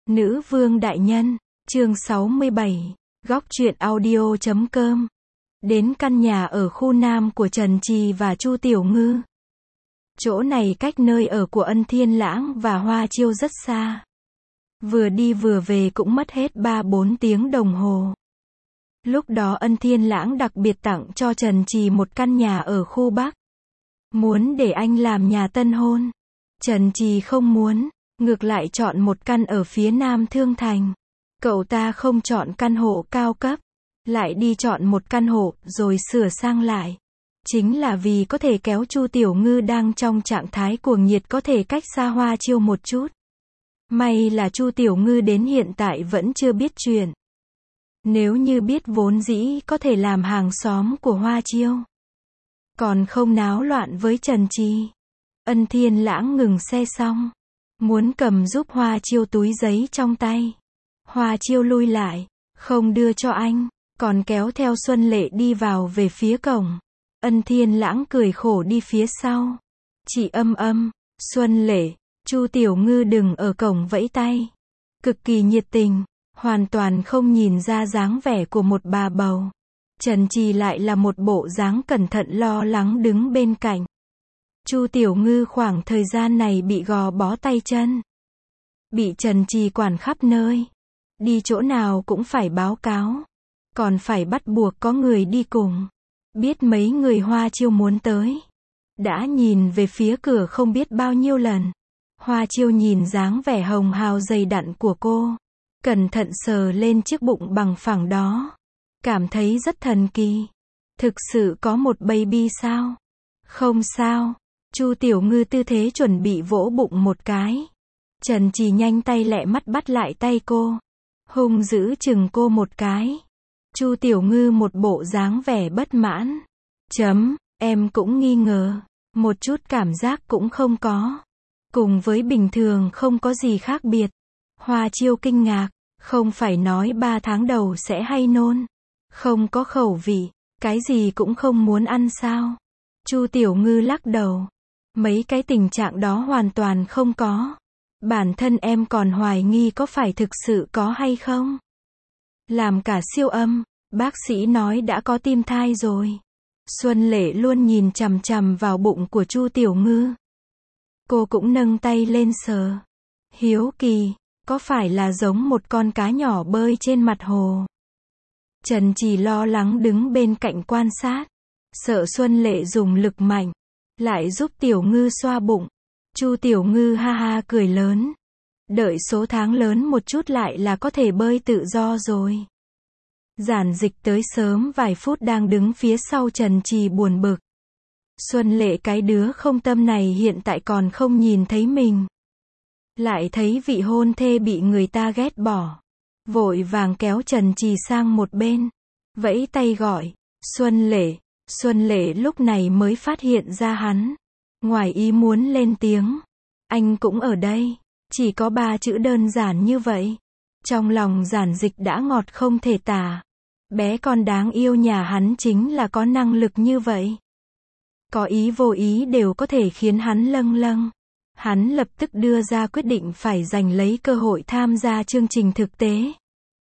Nữ vương đại nhân, chương 67, góc truyện audio.com. Đến căn nhà ở khu Nam của Trần Trì và Chu Tiểu Ngư. Chỗ này cách nơi ở của Ân Thiên Lãng và Hoa Chiêu rất xa. Vừa đi vừa về cũng mất hết 3-4 tiếng đồng hồ. Lúc đó Ân Thiên Lãng đặc biệt tặng cho Trần Trì một căn nhà ở khu Bắc. Muốn để anh làm nhà tân hôn. Trần Trì không muốn, ngược lại chọn một căn ở phía Nam Thương Thành. Cậu ta không chọn căn hộ cao cấp, lại đi chọn một căn hộ rồi sửa sang lại. Chính là vì có thể kéo Chu Tiểu Ngư đang trong trạng thái cuồng nhiệt có thể cách xa Hoa Chiêu một chút. May là Chu Tiểu Ngư đến hiện tại vẫn chưa biết chuyện. Nếu như biết vốn dĩ có thể làm hàng xóm của Hoa Chiêu. Còn không náo loạn với Trần Trì. Ân Thiên Lãng ngừng xe xong. Muốn cầm giúp Hoa Chiêu túi giấy trong tay. Hoa Chiêu lui lại. Không đưa cho anh. Còn kéo theo Xuân Lệ đi vào về phía cổng. Ân Thiên Lãng cười khổ đi phía sau. Chị Xuân Lệ, Chu Tiểu Ngư đừng ở cổng vẫy tay. Cực kỳ nhiệt tình. Hoàn toàn không nhìn ra dáng vẻ của một bà bầu. Trần Trì lại là một bộ dáng cẩn thận lo lắng đứng bên cạnh. Chu Tiểu Ngư khoảng thời gian này bị gò bó tay chân. Bị Trần Trì quản khắp nơi. Đi chỗ nào cũng phải báo cáo. Còn phải bắt buộc có người đi cùng. Biết mấy người Hoa Chiêu muốn tới. Đã nhìn về phía cửa không biết bao nhiêu lần. Hoa Chiêu nhìn dáng vẻ hồng hào dày đặn của cô. Cẩn thận sờ lên chiếc bụng bằng phẳng đó. Cảm thấy rất thần kỳ. Thực sự có một baby sao? Không sao. Chu Tiểu Ngư tư thế chuẩn bị vỗ bụng một cái. Trần Trì nhanh tay lẹ mắt bắt lại tay cô. Hung dữ chừng cô một cái. Chu Tiểu Ngư một bộ dáng vẻ bất mãn. Em cũng nghi ngờ. Một chút cảm giác cũng không có. Cùng với bình thường không có gì khác biệt. Hoa Chiêu kinh ngạc. Không phải nói 3 tháng đầu sẽ hay nôn. Không có khẩu vị. Cái gì cũng không muốn ăn sao? Chu Tiểu Ngư lắc đầu. Mấy cái tình trạng đó hoàn toàn không có. Bản thân em còn hoài nghi có phải thực sự có hay không. Làm cả siêu âm, bác sĩ nói đã có tim thai rồi. Xuân Lệ luôn nhìn chằm chằm vào bụng của Chu Tiểu Ngư. Cô cũng nâng tay lên sờ. Hiếu kỳ, có phải là giống một con cá nhỏ bơi trên mặt hồ. Trần Trì lo lắng đứng bên cạnh quan sát. Sợ Xuân Lệ dùng lực mạnh. Lại giúp Tiểu Ngư xoa bụng. Chu Tiểu Ngư ha ha cười lớn. Đợi số tháng lớn một chút lại là có thể bơi tự do rồi. Giản Dịch tới sớm vài phút đang đứng phía sau Trần Trì buồn bực. Xuân Lệ cái đứa không tâm này hiện tại còn không nhìn thấy mình. Lại thấy vị hôn thê bị người ta ghét bỏ. Vội vàng kéo Trần Trì sang một bên. Vẫy tay gọi. Xuân Lệ. Xuân Lệ lúc này mới phát hiện ra hắn. Ngoài ý muốn lên tiếng. Anh cũng ở đây. Chỉ có 3 chữ đơn giản như vậy. Trong lòng Giản Dịch đã ngọt không thể tả. Bé con đáng yêu nhà hắn chính là có năng lực như vậy. Có ý vô ý đều có thể khiến hắn lâng lâng. Hắn lập tức đưa ra quyết định phải giành lấy cơ hội tham gia chương trình thực tế.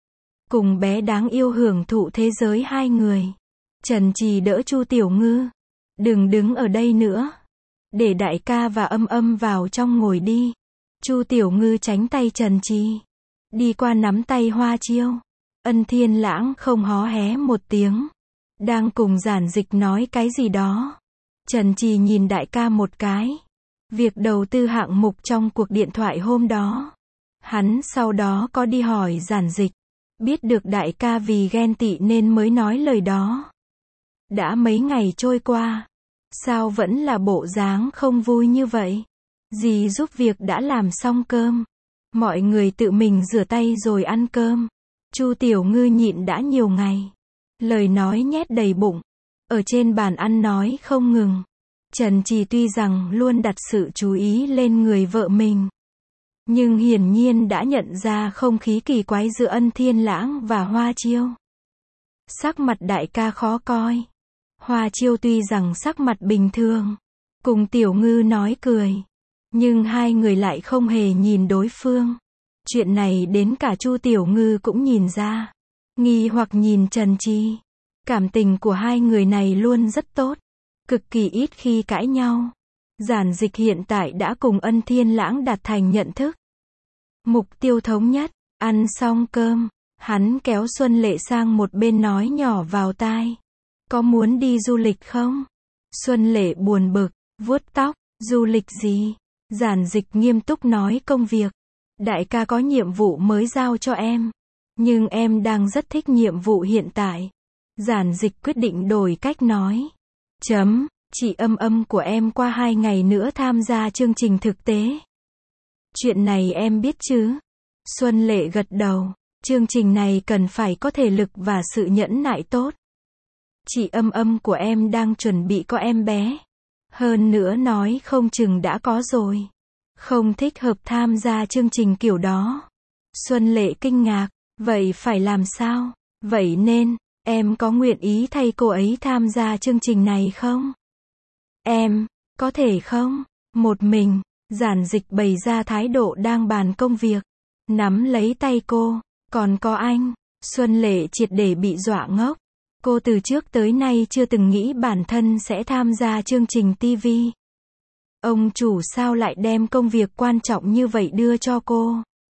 Cùng bé đáng yêu hưởng thụ thế giới hai người. Trần Trì đỡ Chu Tiểu Ngư. Đừng đứng ở đây nữa. Để đại ca và Âm vào trong ngồi đi. Chu Tiểu Ngư tránh tay Trần Trì. Đi qua nắm tay Hoa Chiêu. Ân Thiên Lãng không hó hé một tiếng. Đang cùng Giản Dịch nói cái gì đó. Trần Trì nhìn đại ca một cái. Việc đầu tư hạng mục trong cuộc điện thoại hôm đó. Hắn sau đó có đi hỏi Giản Dịch. Biết được đại ca vì ghen tị nên mới nói lời đó. Đã mấy ngày trôi qua. Sao vẫn là bộ dáng không vui như vậy? Dì giúp việc đã làm xong cơm. Mọi người tự mình rửa tay rồi ăn cơm. Chu Tiểu Ngư nhịn đã nhiều ngày. Lời nói nhét đầy bụng. Ở trên bàn ăn nói không ngừng. Trần Trì tuy rằng luôn đặt sự chú ý lên người vợ mình. Nhưng hiển nhiên đã nhận ra không khí kỳ quái giữa Ân Thiên Lãng và Hoa Chiêu. Sắc mặt đại ca khó coi. Hoa Chiêu tuy rằng sắc mặt bình thường. Cùng Tiểu Ngư nói cười. Nhưng hai người lại không hề nhìn đối phương. Chuyện này đến cả Chu Tiểu Ngư cũng nhìn ra. Nghi hoặc nhìn Trần Trì. Cảm tình của hai người này luôn rất tốt. Cực kỳ ít khi cãi nhau. Giản Dịch hiện tại đã cùng Ân Thiên Lãng đạt thành nhận thức. Mục tiêu thống nhất. Ăn xong cơm, hắn kéo Xuân Lệ sang một bên nói nhỏ vào tai. Có muốn đi du lịch không? Xuân Lệ buồn bực, vuốt tóc. Du lịch gì? Giản Dịch nghiêm túc nói công việc. Đại ca có nhiệm vụ mới giao cho em. Nhưng em đang rất thích nhiệm vụ hiện tại. Giản Dịch quyết định đổi cách nói. Chị Âm của em qua 2 ngày nữa tham gia chương trình thực tế. Chuyện này em biết chứ? Xuân Lệ gật đầu. Chương trình này cần phải có thể lực và sự nhẫn nại tốt. Chị Âm của em đang chuẩn bị có em bé. Hơn nữa nói không chừng đã có rồi. Không thích hợp tham gia chương trình kiểu đó. Xuân Lệ kinh ngạc. Vậy phải làm sao? Vậy nên, em có nguyện ý thay cô ấy tham gia chương trình này không? Em, có thể không? Một mình, Giản Dịch bày ra thái độ đang bàn công việc. Nắm lấy tay cô. Còn có anh. Xuân Lệ triệt để bị dọa ngốc. Cô từ trước tới nay chưa từng nghĩ bản thân sẽ tham gia chương trình TV. Ông chủ sao lại đem công việc quan trọng như vậy đưa cho cô?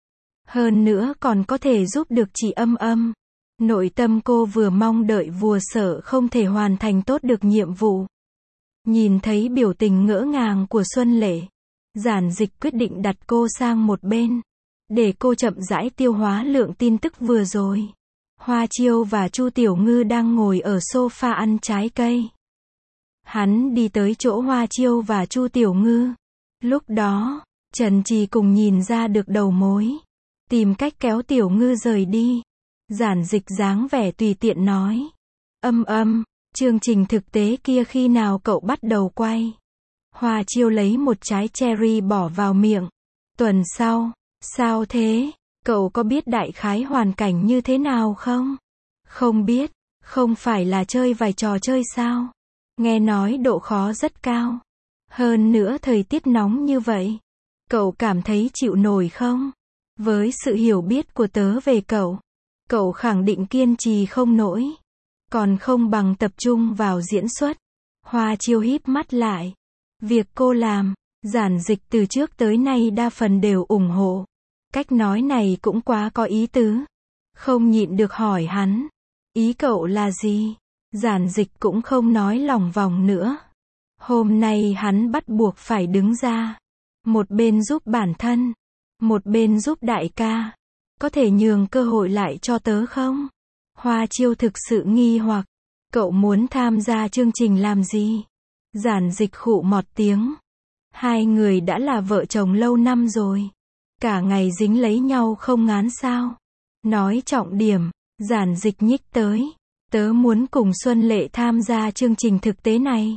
Hơn nữa còn có thể giúp được chị Âm. Nội tâm cô vừa mong đợi vừa sợ không thể hoàn thành tốt được nhiệm vụ. Nhìn thấy biểu tình ngỡ ngàng của Xuân Lệ, Giản Dịch quyết định đặt cô sang một bên, để cô chậm rãi tiêu hóa lượng tin tức vừa rồi. Hoa Chiêu và Chu Tiểu Ngư đang ngồi ở sofa ăn trái cây. Hắn đi tới chỗ Hoa Chiêu và Chu Tiểu Ngư. Lúc đó, Trần Trì cùng nhìn ra được đầu mối. Tìm cách kéo Tiểu Ngư rời đi. Giản Dịch dáng vẻ tùy tiện nói. Chương trình thực tế kia khi nào cậu bắt đầu quay? Hoa Chiêu lấy một trái cherry bỏ vào miệng. Tuần sau. Sao thế? Cậu có biết đại khái hoàn cảnh như thế nào không? Không biết. Không phải là chơi vài trò chơi sao? Nghe nói độ khó rất cao. Hơn nữa thời tiết nóng như vậy. Cậu cảm thấy chịu nổi không? Với sự hiểu biết của tớ về cậu, cậu khẳng định kiên trì không nổi. Còn không bằng tập trung vào diễn xuất. Hoa Chiêu híp mắt lại. Việc cô làm, Giản Dịch từ trước tới nay đa phần đều ủng hộ. Cách nói này cũng quá có ý tứ. Không nhịn được hỏi hắn. Ý cậu là gì? Giản Dịch cũng không nói lòng vòng nữa. Hôm nay hắn bắt buộc phải đứng ra. Một bên giúp bản thân. Một bên giúp đại ca. Có thể nhường cơ hội lại cho tớ không? Hoa Chiêu thực sự nghi hoặc. Cậu muốn tham gia chương trình làm gì? Giản Dịch khụ một tiếng. Hai người đã là vợ chồng lâu năm rồi. Cả ngày dính lấy nhau không ngán sao? Nói trọng điểm, Giản Dịch nhích tới. Tớ muốn cùng Xuân Lệ tham gia chương trình thực tế này.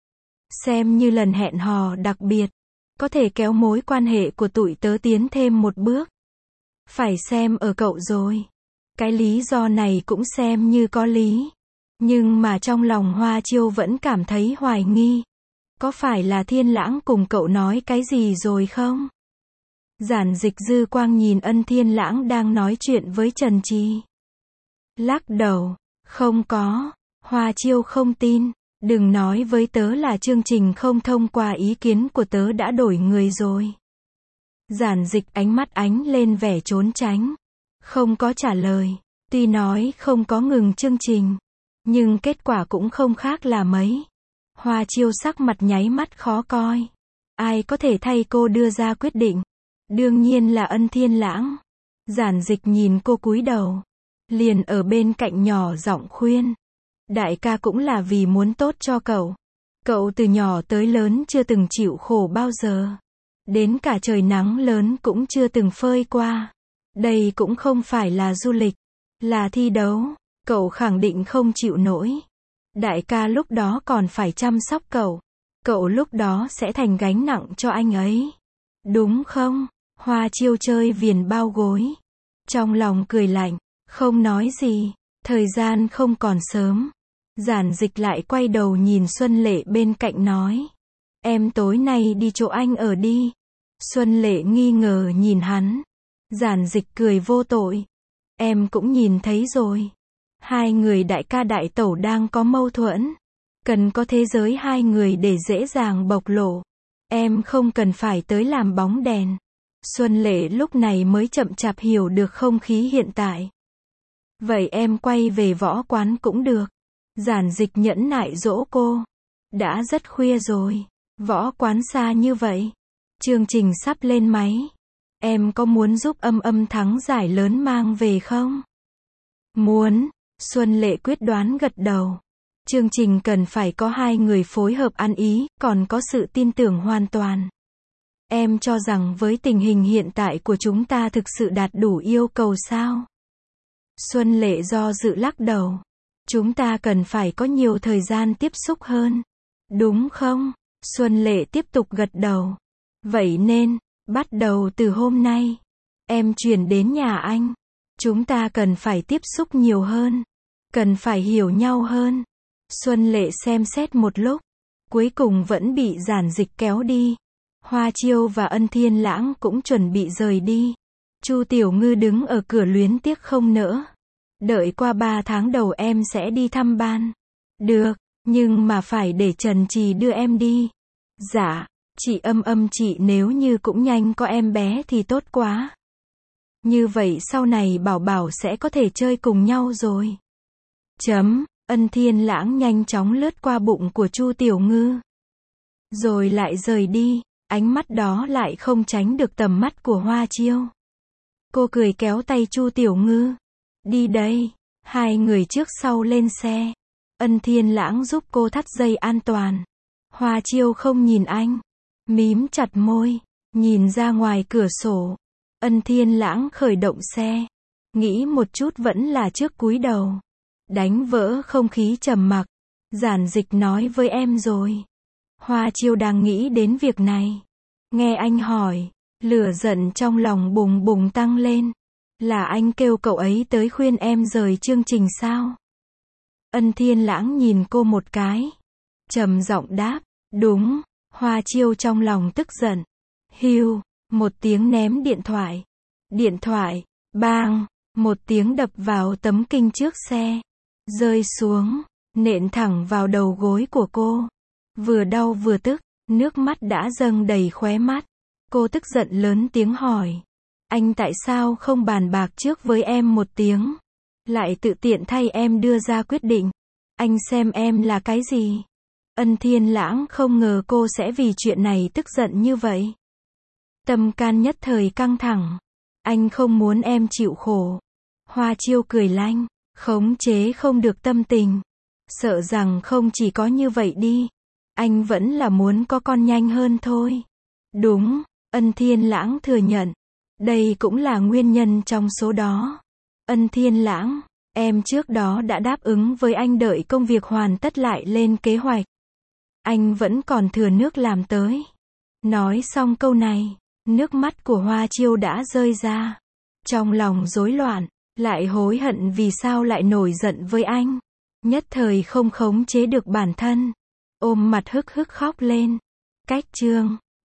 Xem như lần hẹn hò đặc biệt. Có thể kéo mối quan hệ của tụi tớ tiến thêm một bước. Phải xem ở cậu rồi. Cái lý do này cũng xem như có lý. Nhưng mà trong lòng Hoa Chiêu vẫn cảm thấy hoài nghi. Có phải là Thiên Lãng cùng cậu nói cái gì rồi không? Giản Dịch dư quang nhìn Ân Thiên Lãng đang nói chuyện với Trần Trì. Lắc đầu. Không có. Hoa Chiêu không tin. Đừng nói với tớ là chương trình không thông qua ý kiến của tớ đã đổi người rồi. Giản Dịch ánh mắt ánh lên vẻ trốn tránh. Không có trả lời. Tuy nói không có ngừng chương trình, nhưng kết quả cũng không khác là mấy. Hoa Chiêu sắc mặt nháy mắt khó coi. Ai có thể thay cô đưa ra quyết định? Đương nhiên là Ân Thiên Lãng. Giản Dịch nhìn cô cúi đầu. Liền ở bên cạnh nhỏ giọng khuyên. Đại ca cũng là vì muốn tốt cho cậu. Cậu từ nhỏ tới lớn chưa từng chịu khổ bao giờ. Đến cả trời nắng lớn cũng chưa từng phơi qua. Đây cũng không phải là du lịch, là thi đấu. Cậu khẳng định không chịu nổi. Đại ca lúc đó còn phải chăm sóc cậu. Cậu lúc đó sẽ thành gánh nặng cho anh ấy. Đúng không? Hoa Chiêu chơi viền bao gối. Trong lòng cười lạnh, không nói gì. Thời gian không còn sớm. Giản Dịch lại quay đầu nhìn Xuân Lệ bên cạnh nói. Em tối nay đi chỗ anh ở đi. Xuân Lệ nghi ngờ nhìn hắn. Giản Dịch cười vô tội. Em cũng nhìn thấy rồi. Hai người đại ca đại tẩu đang có mâu thuẫn. Cần có thế giới hai người để dễ dàng bộc lộ. Em không cần phải tới làm bóng đèn. Xuân Lệ lúc này mới chậm chạp hiểu được không khí hiện tại. Vậy em quay về võ quán cũng được. Giản Dịch nhẫn nại dỗ cô. Đã rất khuya rồi. Võ quán xa như vậy. Chương trình sắp lên máy. Em có muốn giúp Âm thắng giải lớn mang về không? Muốn. Xuân Lệ quyết đoán gật đầu. Chương trình cần phải có hai người phối hợp ăn ý, còn có sự tin tưởng hoàn toàn. Em cho rằng với tình hình hiện tại của chúng ta thực sự đạt đủ yêu cầu sao? Xuân Lệ do dự lắc đầu. Chúng ta cần phải có nhiều thời gian tiếp xúc hơn. Đúng không? Xuân Lệ tiếp tục gật đầu. Vậy nên, bắt đầu từ hôm nay, em chuyển đến nhà anh. Chúng ta cần phải tiếp xúc nhiều hơn. Cần phải hiểu nhau hơn. Xuân Lệ xem xét một lúc. Cuối cùng vẫn bị Giản Dịch kéo đi. Hoa Chiêu và Ân Thiên Lãng cũng chuẩn bị rời đi. Chu Tiểu Ngư đứng ở cửa luyến tiếc không nỡ. Đợi qua 3 tháng đầu em sẽ đi thăm ban. Được, nhưng mà phải để Trần Trì đưa em đi. Dạ, chị Âm chị nếu như cũng nhanh có em bé thì tốt quá. Như vậy sau này Bảo Bảo sẽ có thể chơi cùng nhau rồi. Ân Thiên Lãng nhanh chóng lướt qua bụng của Chu Tiểu Ngư. Rồi lại rời đi, ánh mắt đó lại không tránh được tầm mắt của Hoa Chiêu. Cô cười kéo tay Chu Tiểu Ngư. Đi đây. Hai người trước sau lên xe. Ân Thiên Lãng giúp cô thắt dây an toàn. Hoa Chiêu không nhìn anh. Mím chặt môi. Nhìn ra ngoài cửa sổ. Ân Thiên Lãng khởi động xe. Nghĩ một chút vẫn là trước cúi đầu. Đánh vỡ không khí trầm mặc. Giản Dịch nói với em rồi. Hoa Chiêu đang nghĩ đến việc này. Nghe anh hỏi. Lửa giận trong lòng bùng bùng tăng lên. Là anh kêu cậu ấy tới khuyên em rời chương trình sao? Ân Thiên Lãng nhìn cô một cái. Trầm giọng đáp. Đúng. Hoa Chiêu trong lòng tức giận. Hiu. Một tiếng ném điện thoại. Điện thoại. Bang. Một tiếng đập vào tấm kinh trước xe. Rơi xuống. Nện thẳng vào đầu gối của cô. Vừa đau vừa tức. Nước mắt đã dâng đầy khóe mắt. Cô tức giận lớn tiếng hỏi. Anh tại sao không bàn bạc trước với em một tiếng? Lại tự tiện thay em đưa ra quyết định. Anh xem em là cái gì? Ân Thiên Lãng không ngờ cô sẽ vì chuyện này tức giận như vậy. Tâm can nhất thời căng thẳng. Anh không muốn em chịu khổ. Hoa Chiêu cười lanh. Khống chế không được tâm tình. Sợ rằng không chỉ có như vậy đi. Anh vẫn là muốn có con nhanh hơn thôi. Đúng. Ân Thiên Lãng thừa nhận. Đây cũng là nguyên nhân trong số đó. Ân Thiên Lãng, em trước đó đã đáp ứng với anh đợi công việc hoàn tất lại lên kế hoạch. Anh vẫn còn thừa nước làm tới. Nói xong câu này, nước mắt của Hoa Chiêu đã rơi ra. Trong lòng rối loạn, lại hối hận vì sao lại nổi giận với anh. Nhất thời không khống chế được bản thân. Ôm mặt hức hức khóc lên. Cách chương